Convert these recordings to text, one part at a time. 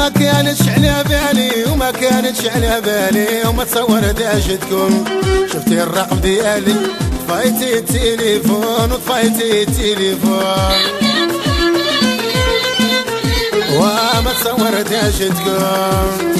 ما كانتش على بالي وما كانتش على بالي وما تصورت اش تكون. شفتي الرقم ديالي طفيتي التليفون وطفيتي التليفون وما تصورت اش تكون.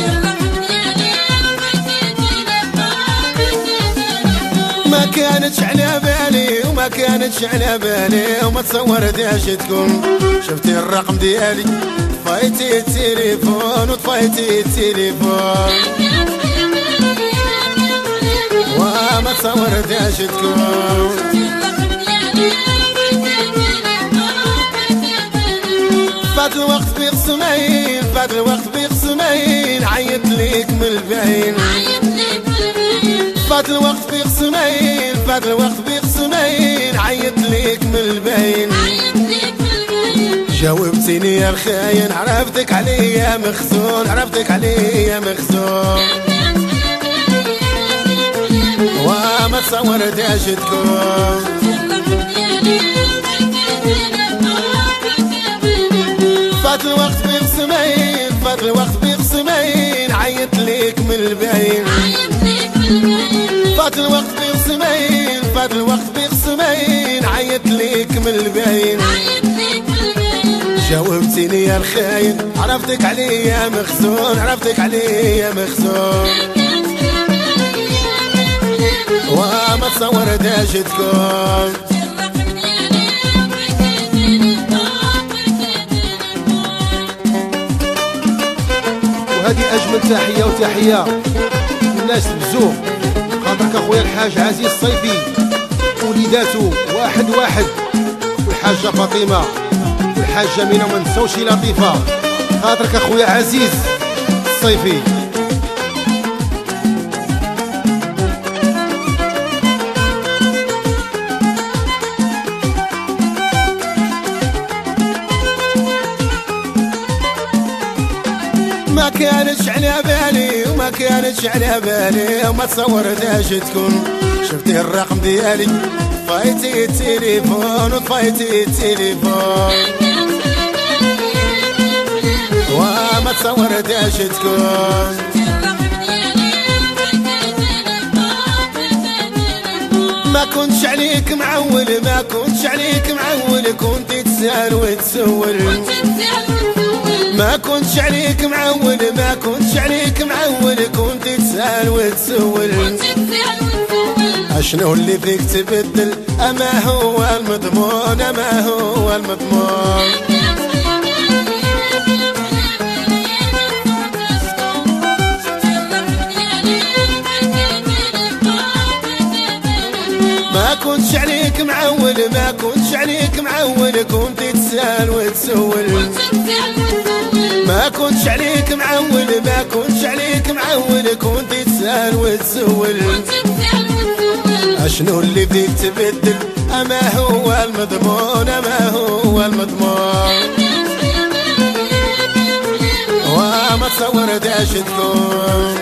ما كانتش على بالي وما كانتش على بالي وما تصورت اش تكون. شفتي الرقم ديالي طفيتي التليفون وطفيتي التليفون وما تصورت اش تكون. فات الوقت بقسمين فات الوقت بقسمين عيط ليك من البعين. فات الوقت بقسمين فات الوقت بقسمين عيط ليك من البعين. جاوبتيني يا الخاين عرفتك عليا مخزون عرفتك عليا مخزون وما تصورت اش تكون. فات الوقت بقسمين فات الوقت بقسمين عيط ليك من البعين. فات الوقت بقسمين فات الوقت بقسمين عيط ليك من البعين. جاوبتيني يا الخاين عرفتك عليا مخزون عرفتك عليا مخزون وما تصورت اش تكون. وهذه اجمل تحيه وتحيه للناس بزوق خاطرك اخويا الحاج عزيز الصيفي وليداتو واحد واحد والحاجه فاطمه والحاجه مينا وما نساوش لطيفه خاطرك اخويا عزيز الصيفي. ما كانتش على بالي وما كانتش على بالي وما تصورت اش تكون. شفتي الرقم ديالي طفيتي التليفون وطفيتي التليفون وما تصورت اش تكون. ما كنتش عليك معول ما كنتش عليك معول كنت تسأل وتسول. ما كنتش عليك معول ما كنتش عليك معول كنت تسأل وتسول. اشنو اللي فيك تبدل اما هو المضمون اما هو المضمون. ما كنتش عليك معول ما كنتش عليك معول كنت تسأل وتسول. ما كنتش عليك معول ما كنتش عليك معول كنت تسأل وتسول. اشنو اللي فيك تبدل اما هو المضمون اما هو المضمون وما تصورت اش تكون.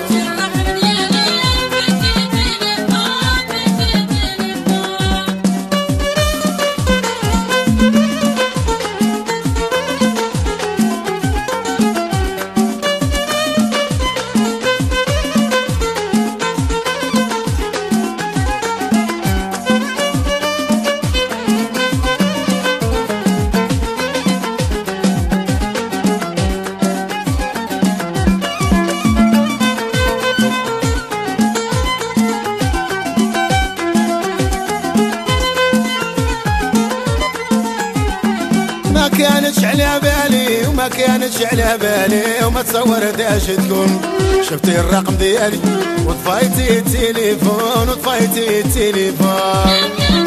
ما كانتش على بالي وما كانتش على بالي وما تصورت اش تكون. شفتي الرقم ديالي وطفيتي التليفون وطفيتي التليفون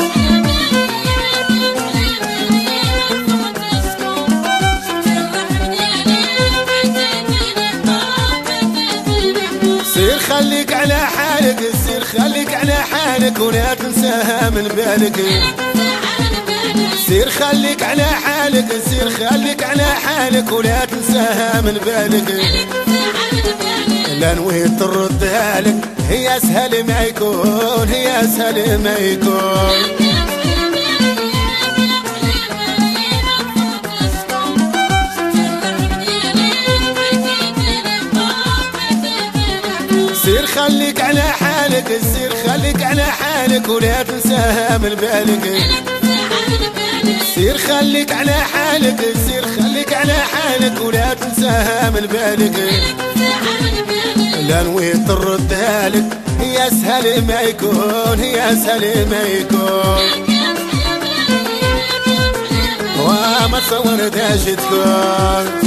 سير خليك على حالك سير خليك على حالك ولا تنساها من بالك. سير خليك على حالك سير خليك على حالك ولا تنساها من بالك. لا نويت تردها لك هي اسهل ما يكون هي اسهل ما يكون. على حالك، سير خليك على حالك ولا تنساها من بالك. سير خليك على حالك، سير خليك على حالك ولا تنساها من بالك. لا نويت تردها لك، يا سهل ما يكون، يا سهل ما يكون، وما تصورتهاش تكون.